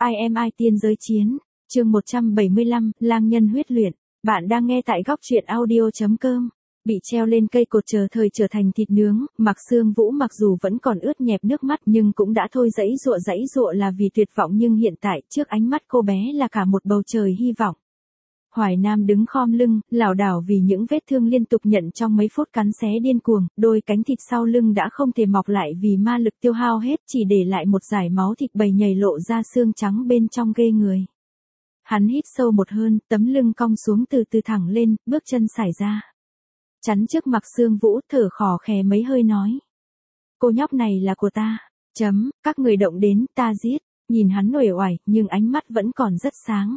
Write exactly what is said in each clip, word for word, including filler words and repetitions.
I am I tiên giới chiến, chương một trăm bảy mươi lăm, lang nhân huyết luyện. Bạn đang nghe tại góc truyện audio chấm com. Bị treo lên cây cột chờ thời trở thành thịt nướng, Mạc Sương Vũ mặc dù vẫn còn ướt nhẹp nước mắt nhưng cũng đã thôi dãy dụa dãy dụa là vì tuyệt vọng, nhưng hiện tại trước ánh mắt cô bé là cả một bầu trời hy vọng. Hoài Nam đứng khom lưng, lảo đảo vì những vết thương liên tục nhận trong mấy phút cắn xé điên cuồng, đôi cánh thịt sau lưng đã không thể mọc lại vì ma lực tiêu hao hết, chỉ để lại một dải máu thịt bầy nhầy lộ ra xương trắng bên trong ghê người. Hắn hít sâu một hơi, tấm lưng cong xuống từ từ thẳng lên, bước chân sải ra. Chắn trước Mạc Sương Vũ, thở khò khè mấy hơi nói. Cô nhóc này là của ta. Chấm, các người động đến, ta giết. Nhìn hắn uể oải, nhưng ánh mắt vẫn còn rất sáng.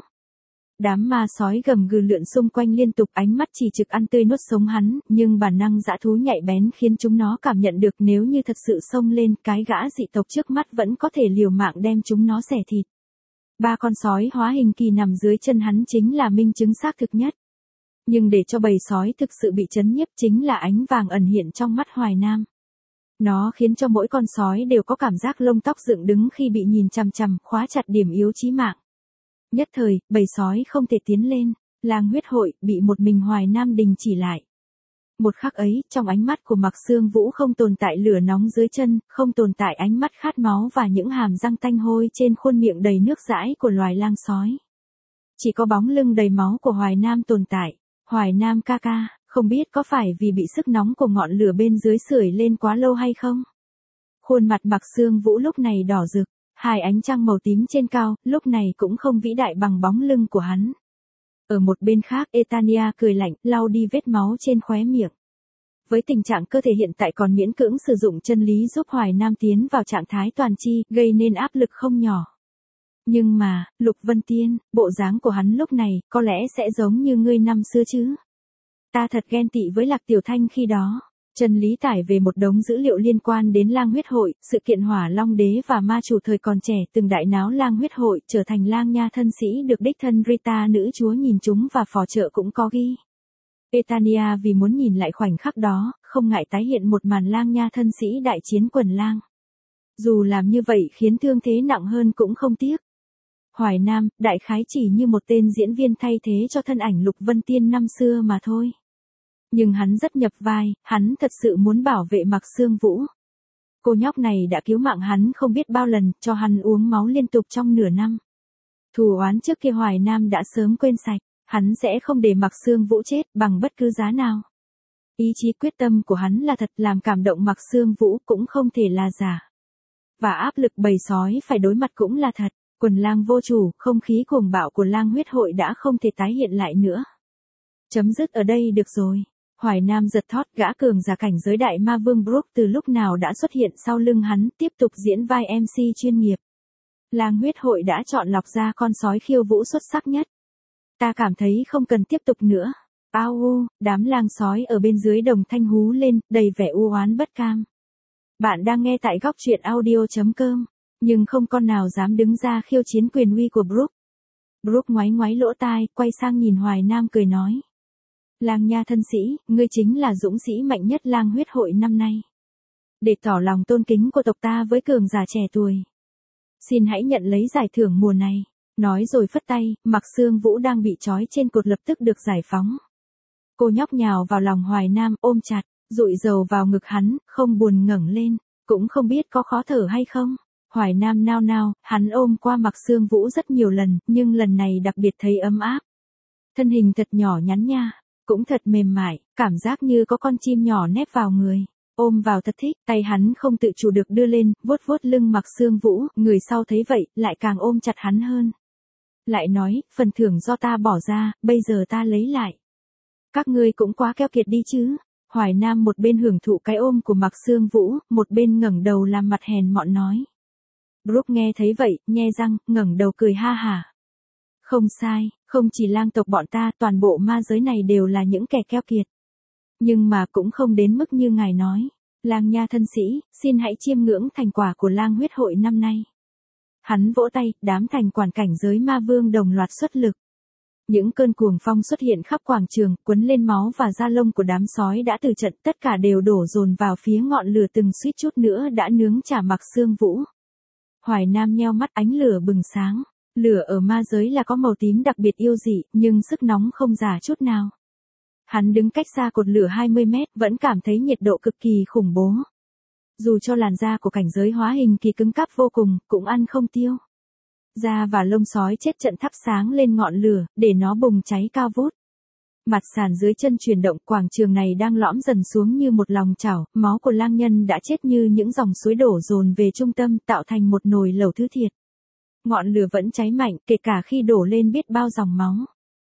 Đám ma sói gầm gừ lượn xung quanh liên tục, ánh mắt chỉ trực ăn tươi nuốt sống hắn, nhưng bản năng dã thú nhạy bén khiến chúng nó cảm nhận được nếu như thật sự xông lên, cái gã dị tộc trước mắt vẫn có thể liều mạng đem chúng nó xẻ thịt. Ba con sói hóa hình kỳ nằm dưới chân hắn chính là minh chứng xác thực nhất. Nhưng để cho bầy sói thực sự bị chấn nhiếp chính là ánh vàng ẩn hiện trong mắt Hoài Nam. Nó khiến cho mỗi con sói đều có cảm giác lông tóc dựng đứng khi bị nhìn chằm chằm, khóa chặt điểm yếu chí mạng. Nhất thời, bầy sói không thể tiến lên, lang huyết hội bị một mình Hoài Nam đình chỉ lại. Một khắc ấy, trong ánh mắt của Mạc Sương Vũ không tồn tại lửa nóng dưới chân, không tồn tại ánh mắt khát máu và những hàm răng tanh hôi trên khuôn miệng đầy nước dãi của loài lang sói. Chỉ có bóng lưng đầy máu của Hoài Nam tồn tại. Hoài Nam ca ca, không biết có phải vì bị sức nóng của ngọn lửa bên dưới sưởi lên quá lâu hay không? Khuôn mặt Mạc Sương Vũ lúc này đỏ rực, hai ánh trăng màu tím trên cao, lúc này cũng không vĩ đại bằng bóng lưng của hắn. Ở một bên khác, Etania cười lạnh, lau đi vết máu trên khóe miệng. Với tình trạng cơ thể hiện tại còn miễn cưỡng sử dụng chân lý giúp Hoài Nam tiến vào trạng thái toàn chi, gây nên áp lực không nhỏ. Nhưng mà, Lục Vân Tiên, bộ dáng của hắn lúc này, có lẽ sẽ giống như ngươi năm xưa chứ. Ta thật ghen tị với Lạc Tiểu Thanh khi đó. Chân lý tải về một đống dữ liệu liên quan đến lang huyết hội, sự kiện Hỏa Long Đế và ma chủ thời còn trẻ từng đại náo lang huyết hội, trở thành lang nha thân sĩ được đích thân Rita nữ chúa nhìn chúng và phò trợ cũng có ghi. Etania vì muốn nhìn lại khoảnh khắc đó, không ngại tái hiện một màn lang nha thân sĩ đại chiến quần lang. Dù làm như vậy khiến thương thế nặng hơn cũng không tiếc. Hoài Nam, đại khái chỉ như một tên diễn viên thay thế cho thân ảnh Lục Vân Tiên năm xưa mà thôi. Nhưng hắn rất nhập vai, hắn thật sự muốn bảo vệ Mạc Sương Vũ. Cô nhóc này đã cứu mạng hắn không biết bao lần, cho hắn uống máu liên tục trong nửa năm. Thù oán trước kia Hoài Nam đã sớm quên sạch, hắn sẽ không để Mạc Sương Vũ chết bằng bất cứ giá nào. Ý chí quyết tâm của hắn là thật, làm cảm động Mạc Sương Vũ cũng không thể là giả. Và áp lực bầy sói phải đối mặt cũng là thật. Quần lang vô chủ, không khí cuồng bạo của lang huyết hội đã không thể tái hiện lại nữa. Chấm dứt ở đây được rồi. Hoài Nam giật thót, gã cường giả cảnh giới đại ma vương Brook từ lúc nào đã xuất hiện sau lưng hắn, tiếp tục diễn vai em xê chuyên nghiệp. Lang huyết hội đã chọn lọc ra con sói khiêu vũ xuất sắc nhất. Ta cảm thấy không cần tiếp tục nữa. Ao u, đám lang sói ở bên dưới đồng thanh hú lên, đầy vẻ u oán bất cam. Bạn đang nghe tại góc truyện audio chấm com. Nhưng không con nào dám đứng ra khiêu chiến quyền uy của Brook. Brook ngoáy ngoáy lỗ tai, quay sang nhìn Hoài Nam cười nói. Lang nha thân sĩ, ngươi chính là dũng sĩ mạnh nhất lang huyết hội năm nay. Để tỏ lòng tôn kính của tộc ta với cường giả trẻ tuổi. Xin hãy nhận lấy giải thưởng mùa này. Nói rồi phất tay, Mạc Sương Vũ đang bị trói trên cột lập tức được giải phóng. Cô nhóc nhào vào lòng Hoài Nam, ôm chặt, dụi dầu vào ngực hắn, không buồn ngẩng lên, cũng không biết có khó thở hay không. Hoài Nam nao nao, hắn ôm qua Mạc Sương Vũ rất nhiều lần, nhưng lần này đặc biệt thấy ấm áp. Thân hình thật nhỏ nhắn nha, cũng thật mềm mại, cảm giác như có con chim nhỏ nép vào người. Ôm vào thật thích, tay hắn không tự chủ được đưa lên, vuốt vuốt lưng Mạc Sương Vũ, người sau thấy vậy, lại càng ôm chặt hắn hơn. Lại nói, phần thưởng do ta bỏ ra, bây giờ ta lấy lại. Các ngươi cũng quá keo kiệt đi chứ. Hoài Nam một bên hưởng thụ cái ôm của Mạc Sương Vũ, một bên ngẩng đầu làm mặt hèn mọn nói. Brook nghe thấy vậy, nhe răng, ngẩng đầu cười ha hả. Không sai, không chỉ lang tộc bọn ta, toàn bộ ma giới này đều là những kẻ keo kiệt. Nhưng mà cũng không đến mức như ngài nói. Lang nha thân sĩ, xin hãy chiêm ngưỡng thành quả của lang huyết hội năm nay. Hắn vỗ tay, đám thành quản cảnh giới ma vương đồng loạt xuất lực. Những cơn cuồng phong xuất hiện khắp quảng trường, quấn lên máu và da lông của đám sói đã từ trận, tất cả đều đổ dồn vào phía ngọn lửa từng suýt chút nữa đã nướng chả Mạc Sương Vũ. Hoài Nam nheo mắt, ánh lửa bừng sáng. Lửa ở ma giới là có màu tím đặc biệt yêu dị, nhưng sức nóng không giả chút nào. Hắn đứng cách xa cột lửa hai mươi mét, vẫn cảm thấy nhiệt độ cực kỳ khủng bố. Dù cho làn da của cảnh giới hóa hình kỳ cứng cáp vô cùng, cũng ăn không tiêu. Da và lông sói chết trận thắp sáng lên ngọn lửa, để nó bùng cháy cao vút. Mặt sàn dưới chân chuyển động, quảng trường này đang lõm dần xuống như một lòng chảo, máu của lang nhân đã chết như những dòng suối đổ dồn về trung tâm, tạo thành một nồi lẩu thứ thiệt. Ngọn lửa vẫn cháy mạnh, kể cả khi đổ lên biết bao dòng máu.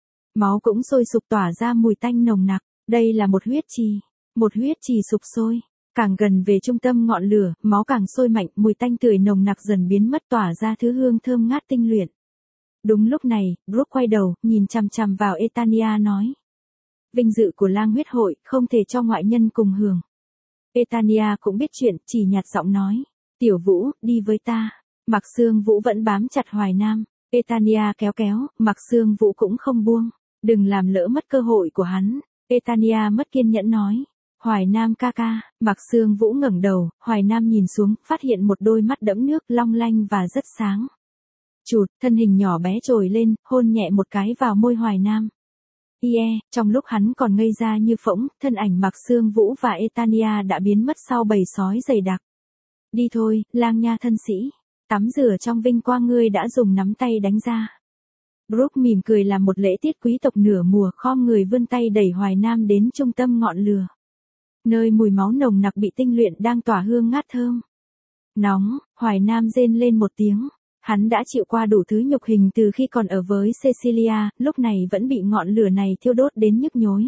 Máu cũng sôi sục tỏa ra mùi tanh nồng nặc, đây là một huyết trì, một huyết trì sục sôi. Càng gần về trung tâm ngọn lửa, máu càng sôi mạnh, mùi tanh tưởi nồng nặc dần biến mất tỏa ra thứ hương thơm ngát tinh luyện. Đúng lúc này, Brooke quay đầu, nhìn chằm chằm vào Etania nói. Vinh dự của lang huyết hội, không thể cho ngoại nhân cùng hưởng. Etania cũng biết chuyện, chỉ nhạt giọng nói. Tiểu Vũ, đi với ta. Mạc Sương Vũ vẫn bám chặt Hoài Nam. Etania kéo kéo, Mạc Sương Vũ cũng không buông. Đừng làm lỡ mất cơ hội của hắn. Etania mất kiên nhẫn nói. Hoài Nam ca ca. Mạc Sương Vũ ngẩng đầu, Hoài Nam nhìn xuống, phát hiện một đôi mắt đẫm nước long lanh và rất sáng. Chụt, thân hình nhỏ bé trồi lên, hôn nhẹ một cái vào môi Hoài Nam. Yeah, trong lúc hắn còn ngây ra như phỗng, thân ảnh Mạc Sương Vũ và Etania đã biến mất sau bầy sói dày đặc. Đi thôi, lang nha thân sĩ. Tắm rửa trong vinh quang ngươi đã dùng nắm tay đánh ra. Brooke mỉm cười làm một lễ tiết quý tộc nửa mùa, khom người vươn tay đẩy Hoài Nam đến trung tâm ngọn lửa. Nơi mùi máu nồng nặc bị tinh luyện đang tỏa hương ngát thơm. Nóng, Hoài Nam rên lên một tiếng. Hắn đã chịu qua đủ thứ nhục hình từ khi còn ở với Cecilia, lúc này vẫn bị ngọn lửa này thiêu đốt đến nhức nhối.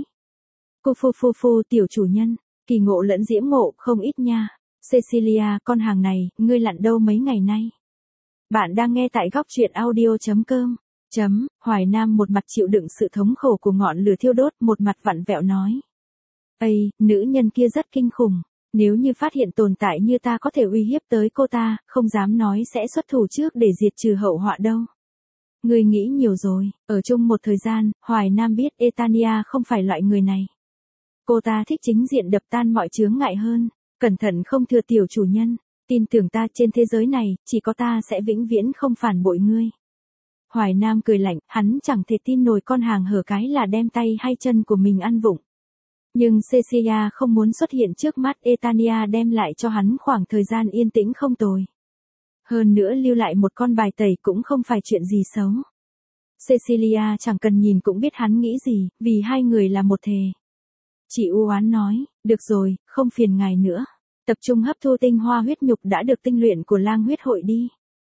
Cô phu phu phu tiểu chủ nhân, kỳ ngộ lẫn diễm ngộ không ít nha. Cecilia, con hàng này, ngươi lặn đâu mấy ngày nay? Bạn đang nghe tại góc truyện audio chấm com. Chấm, Hoài Nam một mặt chịu đựng sự thống khổ của ngọn lửa thiêu đốt, một mặt vặn vẹo nói. Ây, nữ nhân kia rất kinh khủng. Nếu như phát hiện tồn tại như ta có thể uy hiếp tới cô ta, không dám nói sẽ xuất thủ trước để diệt trừ hậu họa đâu. Ngươi nghĩ nhiều rồi, ở chung một thời gian, Hoài Nam biết Etania không phải loại người này. Cô ta thích chính diện đập tan mọi chướng ngại hơn, cẩn thận không thừa tiểu chủ nhân, tin tưởng ta trên thế giới này, chỉ có ta sẽ vĩnh viễn không phản bội ngươi. Hoài Nam cười lạnh, hắn chẳng thể tin nổi con hàng hở cái là đem tay hay chân của mình ăn vụng. Nhưng Cecilia không muốn xuất hiện trước mắt Etania đem lại cho hắn khoảng thời gian yên tĩnh không tồi. Hơn nữa lưu lại một con bài tẩy cũng không phải chuyện gì xấu. Cecilia chẳng cần nhìn cũng biết hắn nghĩ gì, vì hai người là một thể. Chị u oán nói, được rồi, không phiền ngài nữa. Tập trung hấp thu tinh hoa huyết nhục đã được tinh luyện của lang huyết hội đi.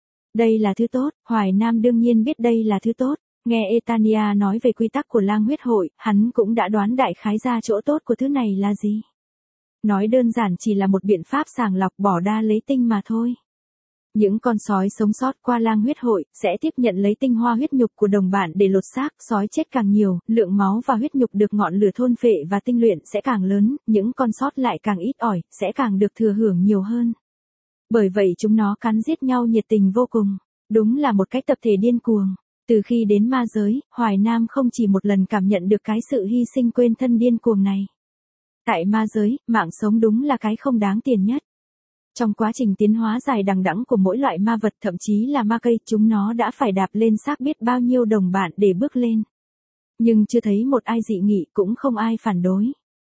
Đây là thứ tốt, Hoài Nam đương nhiên biết đây là thứ tốt. Nghe Etania nói về quy tắc của lang huyết hội, hắn cũng đã đoán đại khái ra chỗ tốt của thứ này là gì. Nói đơn giản chỉ là một biện pháp sàng lọc bỏ đa lấy tinh mà thôi. Những con sói sống sót qua lang huyết hội, sẽ tiếp nhận lấy tinh hoa huyết nhục của đồng bạn để lột xác, sói chết càng nhiều, lượng máu và huyết nhục được ngọn lửa thôn phệ và tinh luyện sẽ càng lớn, những con sót lại càng ít ỏi, sẽ càng được thừa hưởng nhiều hơn. Bởi vậy chúng nó cắn giết nhau nhiệt tình vô cùng, đúng là một cách tập thể điên cuồng. Từ khi đến ma giới, Hoài Nam không chỉ một lần cảm nhận được cái sự hy sinh quên thân điên cuồng này. Tại ma giới, mạng sống đúng là cái không đáng tiền nhất. Trong quá trình tiến hóa dài đằng đẵng của mỗi loại ma vật thậm chí là ma cây, chúng nó đã phải đạp lên xác biết bao nhiêu đồng bạn để bước lên. Nhưng chưa thấy một ai dị nghị, cũng không ai phản đối.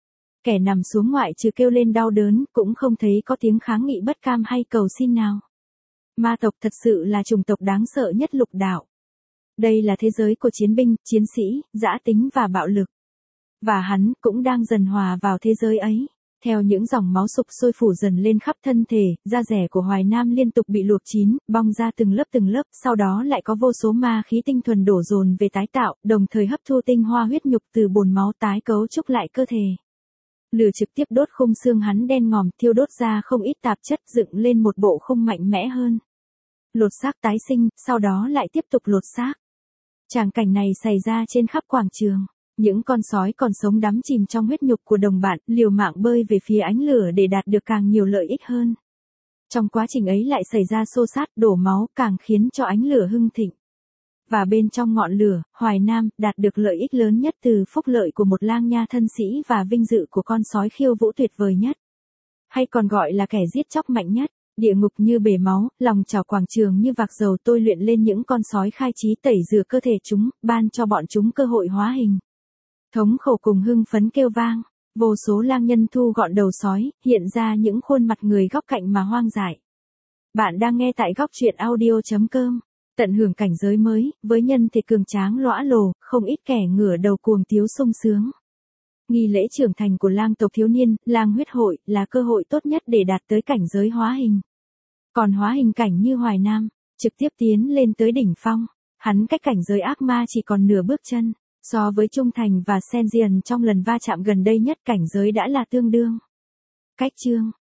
Kẻ nằm xuống ngoại trừ kêu lên đau đớn, cũng không thấy có tiếng kháng nghị bất cam hay cầu xin nào. Ma tộc thật sự là chủng tộc đáng sợ nhất lục đạo. Đây là thế giới của chiến binh, chiến sĩ, dã tính và bạo lực. Và hắn cũng đang dần hòa vào thế giới ấy. Theo những dòng máu sục sôi phủ dần lên khắp thân thể, da rẻ của Hoài Nam liên tục bị luộc chín, bong ra từng lớp từng lớp, sau đó lại có vô số ma khí tinh thuần đổ dồn về tái tạo, đồng thời hấp thu tinh hoa huyết nhục từ bồn máu tái cấu trúc lại cơ thể. Lửa trực tiếp đốt khung xương hắn đen ngòm, thiêu đốt ra không ít tạp chất, dựng lên một bộ khung mạnh mẽ hơn. Lột xác tái sinh, sau đó lại tiếp tục lột xác. Tràng cảnh này xảy ra trên khắp quảng trường. Những con sói còn sống đắm chìm trong huyết nhục của đồng bạn, liều mạng bơi về phía ánh lửa để đạt được càng nhiều lợi ích hơn. Trong quá trình ấy lại xảy ra xô xát, đổ máu, càng khiến cho ánh lửa hưng thịnh. Và bên trong ngọn lửa, Hoài Nam đạt được lợi ích lớn nhất từ phúc lợi của một lang nha thân sĩ và vinh dự của con sói khiêu vũ tuyệt vời nhất. Hay còn gọi là kẻ giết chóc mạnh nhất. Địa ngục như bể máu, lòng chảo quảng trường như vạc dầu, tôi luyện lên những con sói khai trí tẩy rửa cơ thể chúng, ban cho bọn chúng cơ hội hóa hình. Thống khổ cùng hưng phấn kêu vang, vô số lang nhân thu gọn đầu sói, hiện ra những khuôn mặt người góc cạnh mà hoang dại. Bạn đang nghe tại góc truyện audio.com. Tận hưởng cảnh giới mới, với nhân thể cường tráng lõa lồ, không ít kẻ ngửa đầu cuồng tiếu sung sướng. Nghi lễ trưởng thành của lang tộc thiếu niên, lang huyết hội, là cơ hội tốt nhất để đạt tới cảnh giới hóa hình. Còn hóa hình cảnh như Hoài Nam, trực tiếp tiến lên tới đỉnh phong, hắn cách cảnh giới ác ma chỉ còn nửa bước chân. So với Trung Thành và Senjian trong lần va chạm gần đây nhất, cảnh giới đã là tương đương. Cách chương,